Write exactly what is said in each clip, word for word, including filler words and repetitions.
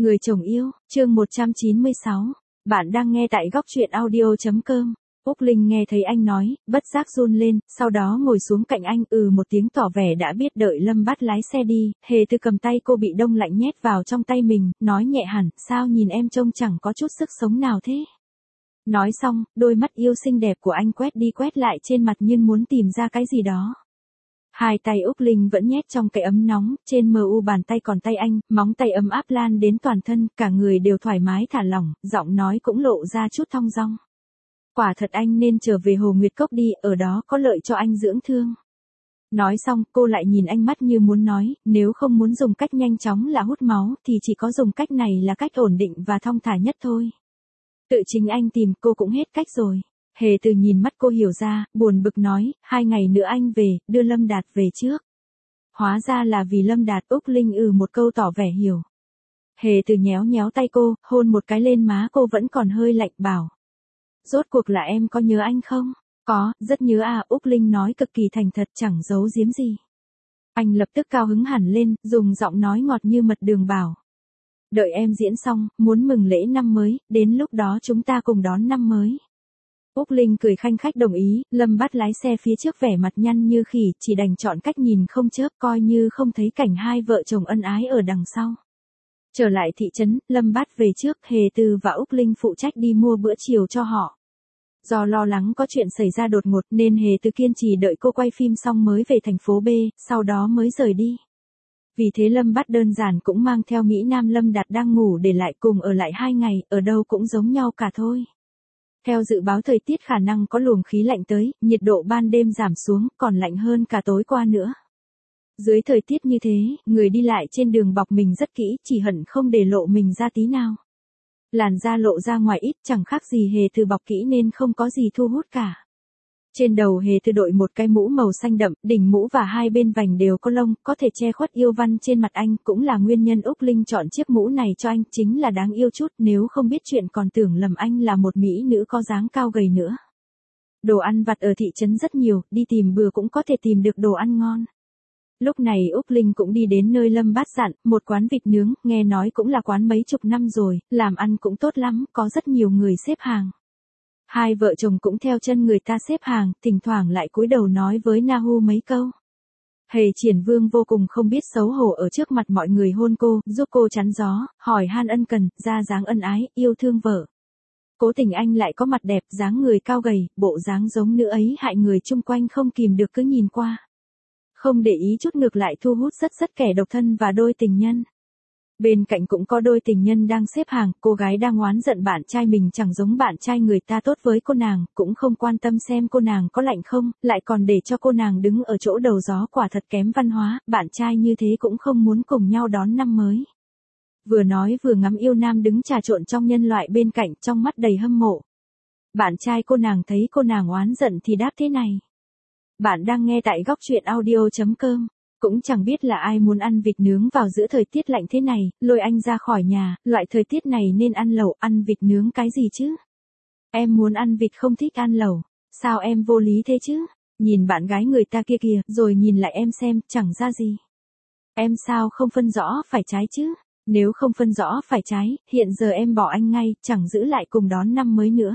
Người chồng yêu, chương một trăm chín mươi sáu. Bạn đang nghe tại góc truyện audio.com. Úc Linh nghe thấy anh nói, bất giác run lên, sau đó ngồi xuống cạnh anh, ừ một tiếng tỏ vẻ đã biết, đợi Lâm Bát lái xe đi. Hề Từ cầm tay cô bị đông lạnh nhét vào trong tay mình, nói nhẹ hẳn, sao nhìn em trông chẳng có chút sức sống nào thế. Nói xong, đôi mắt yêu xinh đẹp của anh quét đi quét lại trên mặt như muốn tìm ra cái gì đó. Hai tay Úc Linh vẫn nhét trong cái ấm nóng, trên mờ u bàn tay còn tay anh, móng tay ấm áp lan đến toàn thân, cả người đều thoải mái thả lỏng, giọng nói cũng lộ ra chút thong dong. Quả thật anh nên trở về Hồ Nguyệt Cốc đi, ở đó có lợi cho anh dưỡng thương. Nói xong, cô lại nhìn anh mắt như muốn nói, nếu không muốn dùng cách nhanh chóng là hút máu, thì chỉ có dùng cách này là cách ổn định và thong thả nhất thôi. Tự chính anh tìm, cô cũng hết cách rồi. Hề Từ nhìn mắt cô hiểu ra, buồn bực nói, hai ngày nữa anh về, đưa Lâm Đạt về trước. Hóa ra là vì Lâm Đạt. Úc Linh ừ một câu tỏ vẻ hiểu. Hề Từ nhéo nhéo tay cô, hôn một cái lên má cô vẫn còn hơi lạnh, bảo. Rốt cuộc là em có nhớ anh không? Có, rất nhớ à. Úc Linh nói cực kỳ thành thật, chẳng giấu giếm gì. Anh lập tức cao hứng hẳn lên, dùng giọng nói ngọt như mật đường bảo. Đợi em diễn xong, muốn mừng lễ năm mới, đến lúc đó chúng ta cùng đón năm mới. Úc Linh cười khanh khách đồng ý. Lâm Bát lái xe phía trước vẻ mặt nhăn như khỉ, chỉ đành chọn cách nhìn không chớp, coi như không thấy cảnh hai vợ chồng ân ái ở đằng sau. Trở lại thị trấn, Lâm Bát về trước, Hề Từ và Úc Linh phụ trách đi mua bữa chiều cho họ. Do lo lắng có chuyện xảy ra đột ngột nên Hề Từ kiên trì đợi cô quay phim xong mới về thành phố B, sau đó mới rời đi. Vì thế Lâm Bát đơn giản cũng mang theo Mỹ Nam Lâm Đạt đang ngủ để lại cùng ở lại hai ngày, ở đâu cũng giống nhau cả thôi. Theo dự báo thời tiết khả năng có luồng khí lạnh tới, nhiệt độ ban đêm giảm xuống, còn lạnh hơn cả tối qua nữa. Dưới thời tiết như thế, người đi lại trên đường bọc mình rất kỹ, chỉ hận không để lộ mình ra tí nào. Làn da lộ ra ngoài ít, chẳng khác gì Hề Từ bọc kỹ nên không có gì thu hút cả. Trên đầu Hề Từ đội một cái mũ màu xanh đậm, đỉnh mũ và hai bên vành đều có lông, có thể che khuất yêu văn trên mặt anh, cũng là nguyên nhân Úc Linh chọn chiếc mũ này cho anh, chính là đáng yêu chút, nếu không biết chuyện còn tưởng lầm anh là một mỹ nữ có dáng cao gầy nữa. Đồ ăn vặt ở thị trấn rất nhiều, đi tìm bừa cũng có thể tìm được đồ ăn ngon. Lúc này Úc Linh cũng đi đến nơi Lâm Bát dặn, một quán vịt nướng, nghe nói cũng là quán mấy chục năm rồi, làm ăn cũng tốt lắm, có rất nhiều người xếp hàng. Hai vợ chồng cũng theo chân người ta xếp hàng, thỉnh thoảng lại cúi đầu nói với Nahu mấy câu. Hề Triển Vương vô cùng không biết xấu hổ ở trước mặt mọi người hôn cô, giúp cô chắn gió, hỏi han ân cần, ra dáng ân ái, yêu thương vợ. Cố tình anh lại có mặt đẹp, dáng người cao gầy, bộ dáng giống nữ ấy hại người chung quanh không kìm được cứ nhìn qua. Không để ý chút ngược lại thu hút rất rất kẻ độc thân và đôi tình nhân. Bên cạnh cũng có đôi tình nhân đang xếp hàng, cô gái đang oán giận bạn trai mình chẳng giống bạn trai người ta tốt với cô nàng, cũng không quan tâm xem cô nàng có lạnh không, lại còn để cho cô nàng đứng ở chỗ đầu gió, quả thật kém văn hóa, bạn trai như thế cũng không muốn cùng nhau đón năm mới. Vừa nói vừa ngắm yêu nam đứng trà trộn trong nhân loại bên cạnh, trong mắt đầy hâm mộ. Bạn trai cô nàng thấy cô nàng oán giận thì đáp thế này. Bạn đang nghe tại góc truyện audio.com. Cũng chẳng biết là ai muốn ăn vịt nướng vào giữa thời tiết lạnh thế này, lôi anh ra khỏi nhà, loại thời tiết này nên ăn lẩu, ăn vịt nướng cái gì chứ? Em muốn ăn vịt không thích ăn lẩu, sao em vô lý thế chứ? Nhìn bạn gái người ta kia kìa, rồi nhìn lại em xem, chẳng ra gì. Em sao không phân rõ phải trái chứ? Nếu không phân rõ phải trái, hiện giờ em bỏ anh ngay, chẳng giữ lại cùng đón năm mới nữa.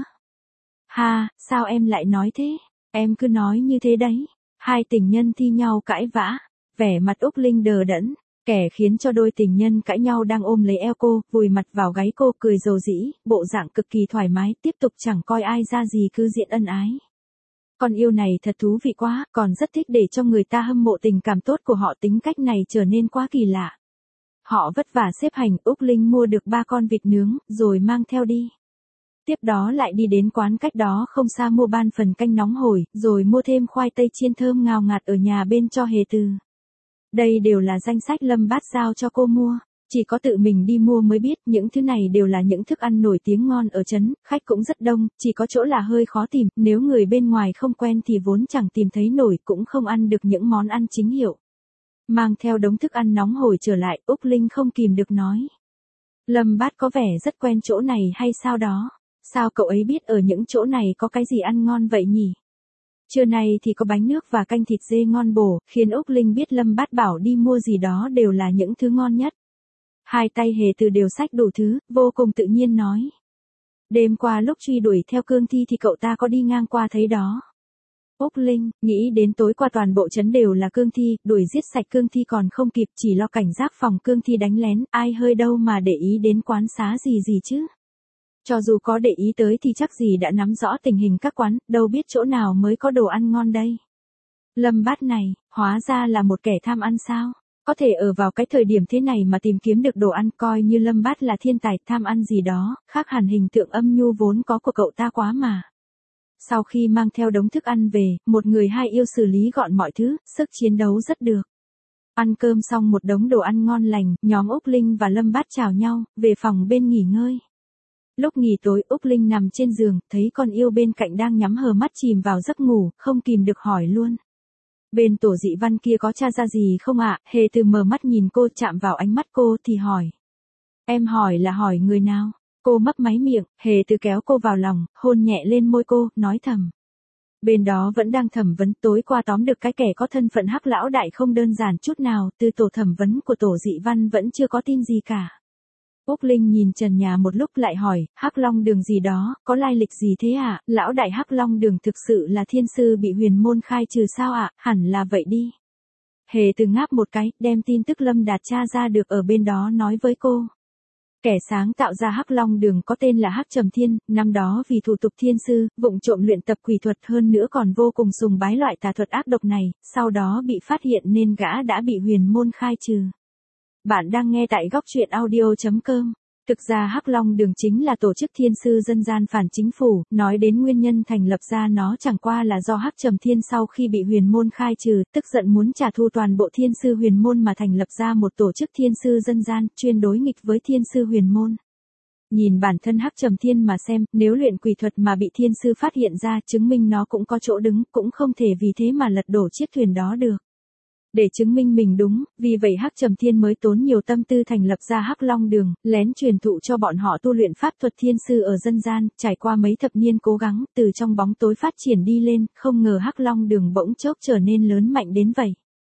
Ha, sao em lại nói thế? Em cứ nói như thế đấy. Hai tình nhân thi nhau cãi vã. Vẻ mặt Úc Linh đờ đẫn, kẻ khiến cho đôi tình nhân cãi nhau đang ôm lấy eo cô, vùi mặt vào gáy cô, cười rầu rĩ, bộ dạng cực kỳ thoải mái, tiếp tục chẳng coi ai ra gì cứ diện ân ái. Con yêu này thật thú vị quá, còn rất thích để cho người ta hâm mộ tình cảm tốt của họ, tính cách này trở nên quá kỳ lạ. Họ vất vả xếp hành, Úc Linh mua được ba con vịt nướng, rồi mang theo đi. Tiếp đó lại đi đến quán cách đó không xa mua ban phần canh nóng hổi, rồi mua thêm khoai tây chiên thơm ngào ngạt ở nhà bên cho Hề Từ. Đây đều là danh sách Lâm Bát giao cho cô mua, chỉ có tự mình đi mua mới biết, những thứ này đều là những thức ăn nổi tiếng ngon ở trấn, khách cũng rất đông, chỉ có chỗ là hơi khó tìm, nếu người bên ngoài không quen thì vốn chẳng tìm thấy nổi, cũng không ăn được những món ăn chính hiệu. Mang theo đống thức ăn nóng hổi trở lại, Úc Linh không kìm được nói. Lâm Bát có vẻ rất quen chỗ này hay sao đó, sao cậu ấy biết ở những chỗ này có cái gì ăn ngon vậy nhỉ? Trưa nay thì có bánh nước và canh thịt dê ngon bổ, khiến Úc Linh biết Lâm Bát bảo đi mua gì đó đều là những thứ ngon nhất. Hai tay Hề Từ đều xách đủ thứ, vô cùng tự nhiên nói. Đêm qua lúc truy đuổi theo cương thi thì cậu ta có đi ngang qua thấy đó. Úc Linh, nghĩ đến tối qua toàn bộ trấn đều là cương thi, đuổi giết sạch cương thi còn không kịp, chỉ lo cảnh giác phòng cương thi đánh lén, ai hơi đâu mà để ý đến quán xá gì gì chứ. Cho dù có để ý tới thì chắc gì đã nắm rõ tình hình các quán, đâu biết chỗ nào mới có đồ ăn ngon đây. Lâm Bát này, hóa ra là một kẻ tham ăn sao? Có thể ở vào cái thời điểm thế này mà tìm kiếm được đồ ăn, coi như Lâm Bát là thiên tài tham ăn gì đó, khác hẳn hình tượng âm nhu vốn có của cậu ta quá mà. Sau khi mang theo đống thức ăn về, một người hai yêu xử lý gọn mọi thứ, sức chiến đấu rất được. Ăn cơm xong một đống đồ ăn ngon lành, nhóm Úc Linh và Lâm Bát chào nhau, về phòng bên nghỉ ngơi. Lúc nghỉ tối Úc Linh nằm trên giường, thấy con yêu bên cạnh đang nhắm hờ mắt chìm vào giấc ngủ, không kìm được hỏi luôn. Bên Tổ Dị Văn kia có tra ra gì không ạ? À? Hề Từ mở mắt nhìn cô, chạm vào ánh mắt cô thì hỏi. Em hỏi là hỏi người nào? Cô mấp máy miệng, Hề Từ kéo cô vào lòng, hôn nhẹ lên môi cô, nói thầm. Bên đó vẫn đang thẩm vấn, tối qua tóm được cái kẻ có thân phận Hắc lão đại không đơn giản chút nào, từ tổ thẩm vấn của Tổ Dị Văn vẫn chưa có tin gì cả. Úc Linh nhìn trần nhà một lúc lại hỏi, Hắc Long Đường gì đó, có lai lịch gì thế ạ? À? Lão đại Hắc Long Đường thực sự là thiên sư bị huyền môn khai trừ sao ạ? À? Hẳn là vậy đi. Hề Từ ngáp một cái, đem tin tức Lâm Đạt tra ra được ở bên đó nói với cô. Kẻ sáng tạo ra Hắc Long Đường có tên là Hắc Trầm Thiên, năm đó vì thủ tục thiên sư, vụng trộm luyện tập quỷ thuật hơn nữa còn vô cùng sùng bái loại tà thuật ác độc này, sau đó bị phát hiện nên gã đã bị huyền môn khai trừ. Bạn đang nghe tại góc truyện audio chấm com. Thực ra Hắc Long Đường chính là tổ chức thiên sư dân gian phản chính phủ, nói đến nguyên nhân thành lập ra nó chẳng qua là do Hắc Trầm Thiên sau khi bị huyền môn khai trừ, tức giận muốn trả thù toàn bộ thiên sư huyền môn mà thành lập ra một tổ chức thiên sư dân gian, chuyên đối nghịch với thiên sư huyền môn. Nhìn bản thân Hắc Trầm Thiên mà xem, nếu luyện quỷ thuật mà bị thiên sư phát hiện ra, chứng minh nó cũng có chỗ đứng, cũng không thể vì thế mà lật đổ chiếc thuyền đó được. Để chứng minh mình đúng, vì vậy Hắc Trầm Thiên mới tốn nhiều tâm tư thành lập ra Hắc Long Đường, lén truyền thụ cho bọn họ tu luyện pháp thuật thiên sư ở dân gian, trải qua mấy thập niên cố gắng, từ trong bóng tối phát triển đi lên, không ngờ Hắc Long Đường bỗng chốc trở nên lớn mạnh đến vậy.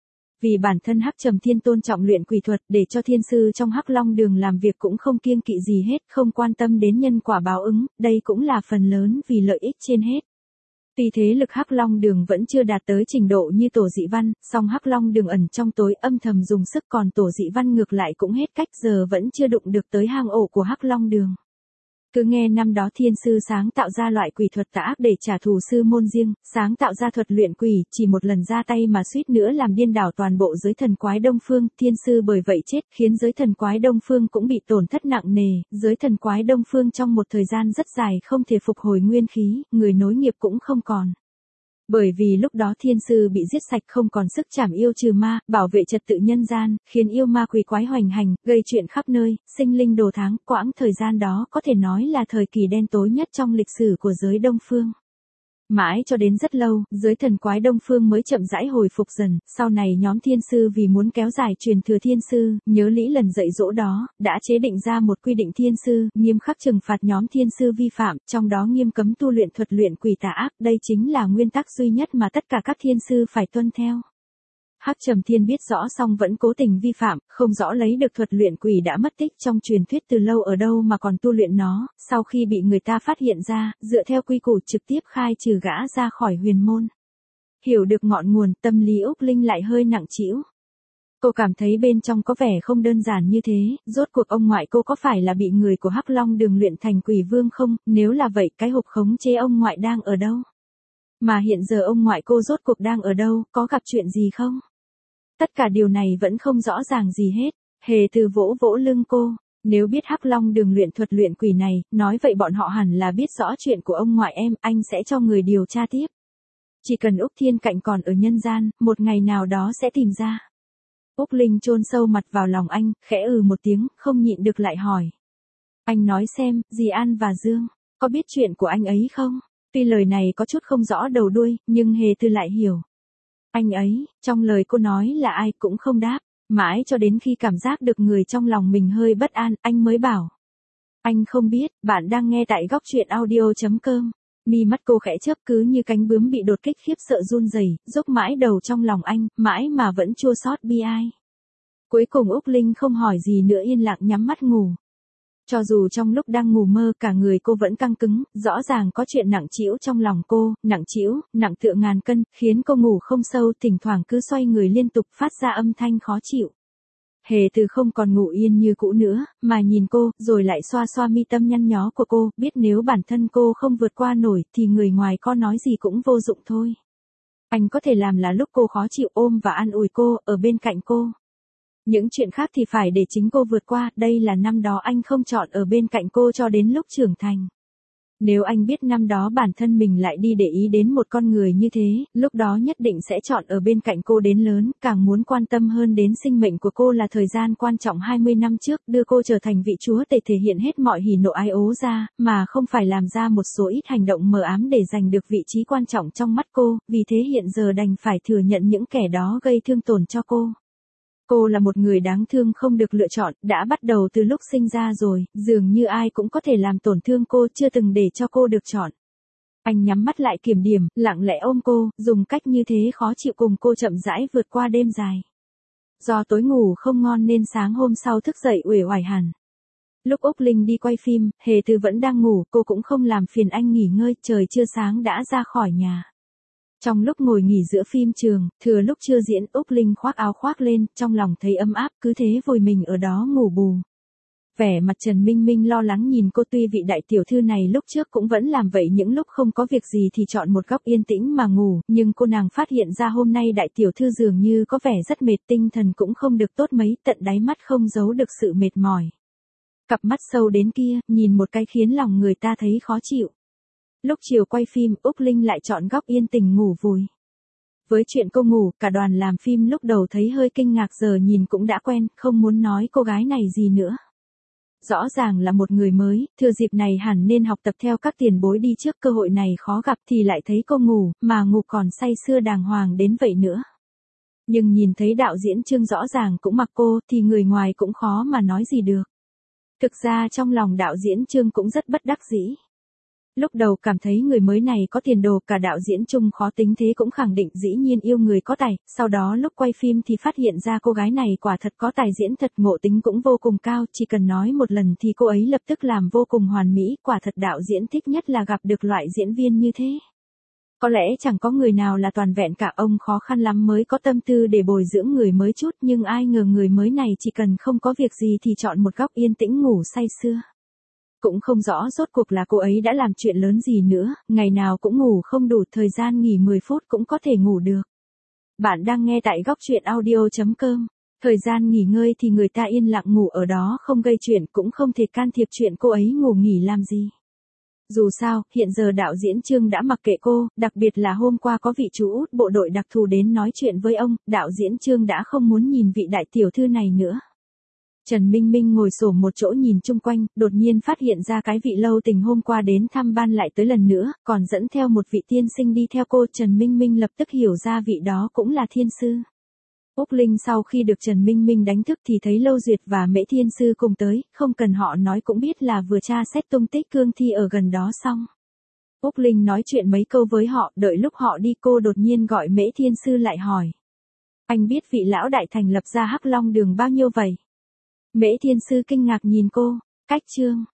Vì bản thân Hắc Trầm Thiên tôn trọng luyện quỷ thuật, để cho thiên sư trong Hắc Long Đường làm việc cũng không kiêng kỵ gì hết, không quan tâm đến nhân quả báo ứng, đây cũng là phần lớn vì lợi ích trên hết. Tuy thế lực Hắc Long Đường vẫn chưa đạt tới trình độ như Tổ Dị Văn, song Hắc Long Đường ẩn trong tối âm thầm dùng sức, còn Tổ Dị Văn ngược lại cũng hết cách, giờ vẫn chưa đụng được tới hang ổ của Hắc Long Đường. Cứ nghe năm đó thiên sư sáng tạo ra loại quỷ thuật tà ác để trả thù sư môn riêng, sáng tạo ra thuật luyện quỷ, chỉ một lần ra tay mà suýt nữa làm điên đảo toàn bộ giới thần quái Đông Phương, thiên sư bởi vậy chết, khiến giới thần quái Đông Phương cũng bị tổn thất nặng nề, giới thần quái Đông Phương trong một thời gian rất dài không thể phục hồi nguyên khí, người nối nghiệp cũng không còn. Bởi vì lúc đó thiên sư bị giết sạch không còn sức trảm yêu trừ ma, bảo vệ trật tự nhân gian, khiến yêu ma quỷ quái hoành hành, gây chuyện khắp nơi, sinh linh đồ tháng, quãng thời gian đó có thể nói là thời kỳ đen tối nhất trong lịch sử của giới Đông Phương. Mãi cho đến rất lâu, giới thần quái Đông Phương mới chậm rãi hồi phục dần, sau này nhóm thiên sư vì muốn kéo dài truyền thừa thiên sư, nhớ lý lần dạy dỗ đó, đã chế định ra một quy định thiên sư, nghiêm khắc trừng phạt nhóm thiên sư vi phạm, trong đó nghiêm cấm tu luyện thuật luyện quỷ tà ác, đây chính là nguyên tắc duy nhất mà tất cả các thiên sư phải tuân theo. Hắc Trầm Thiên biết rõ song vẫn cố tình vi phạm, không rõ lấy được thuật luyện quỷ đã mất tích trong truyền thuyết từ lâu ở đâu mà còn tu luyện nó, sau khi bị người ta phát hiện ra, dựa theo quy củ trực tiếp khai trừ gã ra khỏi huyền môn. Hiểu được ngọn nguồn, tâm lý Úc Linh lại hơi nặng trĩu. Cô cảm thấy bên trong có vẻ không đơn giản như thế, rốt cuộc ông ngoại cô có phải là bị người của Hắc Long Đường luyện thành quỷ vương không, nếu là vậy cái hộp khống chế ông ngoại đang ở đâu? Mà hiện giờ ông ngoại cô rốt cuộc đang ở đâu, có gặp chuyện gì không? Tất cả điều này vẫn không rõ ràng gì hết. Hề Từ vỗ vỗ lưng cô, nếu biết Hắc Long Đường luyện thuật luyện quỷ này, nói vậy bọn họ hẳn là biết rõ chuyện của ông ngoại em, anh sẽ cho người điều tra tiếp. Chỉ cần Úc Thiên Cạnh còn ở nhân gian, một ngày nào đó sẽ tìm ra. Úc Linh chôn sâu mặt vào lòng anh, khẽ ừ một tiếng, không nhịn được lại hỏi. Anh nói xem, dì An và Dương, có biết chuyện của anh ấy không? Tuy lời này có chút không rõ đầu đuôi, nhưng Hề Từ lại hiểu. Anh ấy, trong lời cô nói là ai cũng không đáp, mãi cho đến khi cảm giác được người trong lòng mình hơi bất an, anh mới bảo. Anh không biết, bạn đang nghe tại góc truyện audio chấm com. Mi mắt cô khẽ chớp cứ như cánh bướm bị đột kích khiếp sợ run rẩy, dốc mãi đầu trong lòng anh, mãi mà vẫn chua xót bi ai. Cuối cùng Úc Linh không hỏi gì nữa yên lặng nhắm mắt ngủ. Cho dù trong lúc đang ngủ mơ cả người cô vẫn căng cứng, rõ ràng có chuyện nặng trĩu trong lòng cô, nặng trĩu, nặng tựa ngàn cân, khiến cô ngủ không sâu, thỉnh thoảng cứ xoay người liên tục phát ra âm thanh khó chịu. Hề Từ không còn ngủ yên như cũ nữa, mà nhìn cô, rồi lại xoa xoa mi tâm nhăn nhó của cô, biết nếu bản thân cô không vượt qua nổi thì người ngoài có nói gì cũng vô dụng thôi. Anh có thể làm là lúc cô khó chịu ôm và an ủi cô, ở bên cạnh cô. Những chuyện khác thì phải để chính cô vượt qua, đây là năm đó anh không chọn ở bên cạnh cô cho đến lúc trưởng thành. Nếu anh biết năm đó bản thân mình lại đi để ý đến một con người như thế, lúc đó nhất định sẽ chọn ở bên cạnh cô đến lớn, càng muốn quan tâm hơn đến sinh mệnh của cô là thời gian quan trọng hai mươi năm trước, đưa cô trở thành vị chúa để thể hiện hết mọi hỉ nộ ái ố ra, mà không phải làm ra một số ít hành động mờ ám để giành được vị trí quan trọng trong mắt cô, vì thế hiện giờ đành phải thừa nhận những kẻ đó gây thương tổn cho cô. Cô là một người đáng thương không được lựa chọn, đã bắt đầu từ lúc sinh ra rồi, dường như ai cũng có thể làm tổn thương cô, chưa từng để cho cô được chọn. Anh nhắm mắt lại kiểm điểm, lặng lẽ ôm cô, dùng cách như thế khó chịu cùng cô chậm rãi vượt qua đêm dài. Do tối ngủ không ngon nên sáng hôm sau thức dậy uể oải hẳn. Lúc Úc Linh đi quay phim, Hề Từ vẫn đang ngủ, cô cũng không làm phiền anh nghỉ ngơi, trời chưa sáng đã ra khỏi nhà. Trong lúc ngồi nghỉ giữa phim trường, thừa lúc chưa diễn, Úc Linh khoác áo khoác lên, trong lòng thấy ấm áp, cứ thế vùi mình ở đó ngủ bù. Vẻ mặt Trần Minh Minh lo lắng nhìn cô, tuy vị đại tiểu thư này lúc trước cũng vẫn làm vậy, những lúc không có việc gì thì chọn một góc yên tĩnh mà ngủ, nhưng cô nàng phát hiện ra hôm nay đại tiểu thư dường như có vẻ rất mệt, tinh thần cũng không được tốt mấy, tận đáy mắt không giấu được sự mệt mỏi. Cặp mắt sâu đến kia, nhìn một cái khiến lòng người ta thấy khó chịu. Lúc chiều quay phim, Úc Linh lại chọn góc yên tĩnh ngủ vùi. Với chuyện cô ngủ, cả đoàn làm phim lúc đầu thấy hơi kinh ngạc, giờ nhìn cũng đã quen, không muốn nói cô gái này gì nữa. Rõ ràng là một người mới, thừa dịp này hẳn nên học tập theo các tiền bối đi trước, cơ hội này khó gặp thì lại thấy cô ngủ, mà ngủ còn say sưa đàng hoàng đến vậy nữa. Nhưng nhìn thấy đạo diễn Trương rõ ràng cũng mặc cô, thì người ngoài cũng khó mà nói gì được. Thực ra trong lòng đạo diễn Trương cũng rất bất đắc dĩ. Lúc đầu cảm thấy người mới này có tiền đồ, cả đạo diễn Trung khó tính thế cũng khẳng định dĩ nhiên yêu người có tài, sau đó lúc quay phim thì phát hiện ra cô gái này quả thật có tài diễn thật, ngộ tính cũng vô cùng cao, chỉ cần nói một lần thì cô ấy lập tức làm vô cùng hoàn mỹ, quả thật đạo diễn thích nhất là gặp được loại diễn viên như thế. Có lẽ chẳng có người nào là toàn vẹn cả, ông khó khăn lắm mới có tâm tư để bồi dưỡng người mới chút, nhưng ai ngờ người mới này chỉ cần không có việc gì thì chọn một góc yên tĩnh ngủ say sưa. Cũng không rõ rốt cuộc là cô ấy đã làm chuyện lớn gì nữa, ngày nào cũng ngủ không đủ, thời gian nghỉ mười phút cũng có thể ngủ được. Bạn đang nghe tại góc truyện audio chấm com. Thời gian nghỉ ngơi thì người ta yên lặng ngủ ở đó, không gây chuyện, cũng không thể can thiệp chuyện cô ấy ngủ nghỉ làm gì. Dù sao, hiện giờ đạo diễn Trương đã mặc kệ cô, đặc biệt là hôm qua có vị chú út bộ đội đặc thù đến nói chuyện với ông, đạo diễn Trương đã không muốn nhìn vị đại tiểu thư này nữa. Trần Minh Minh ngồi xổm một chỗ nhìn chung quanh, đột nhiên phát hiện ra cái vị lâu tình hôm qua đến thăm ban lại tới lần nữa, còn dẫn theo một vị tiên sinh đi theo cô. Trần Minh Minh lập tức hiểu ra vị đó cũng là thiên sư. Úc Linh sau khi được Trần Minh Minh đánh thức thì thấy Lâu Duyệt và Mễ Thiên Sư cùng tới, không cần họ nói cũng biết là vừa tra xét tung tích cương thi ở gần đó xong. Úc Linh nói chuyện mấy câu với họ, đợi lúc họ đi cô đột nhiên gọi Mễ Thiên Sư lại hỏi. Anh biết vị lão đại thành lập ra Hắc Long Đường bao nhiêu vậy? Mễ Thiên Sư kinh ngạc nhìn cô, cách Trương,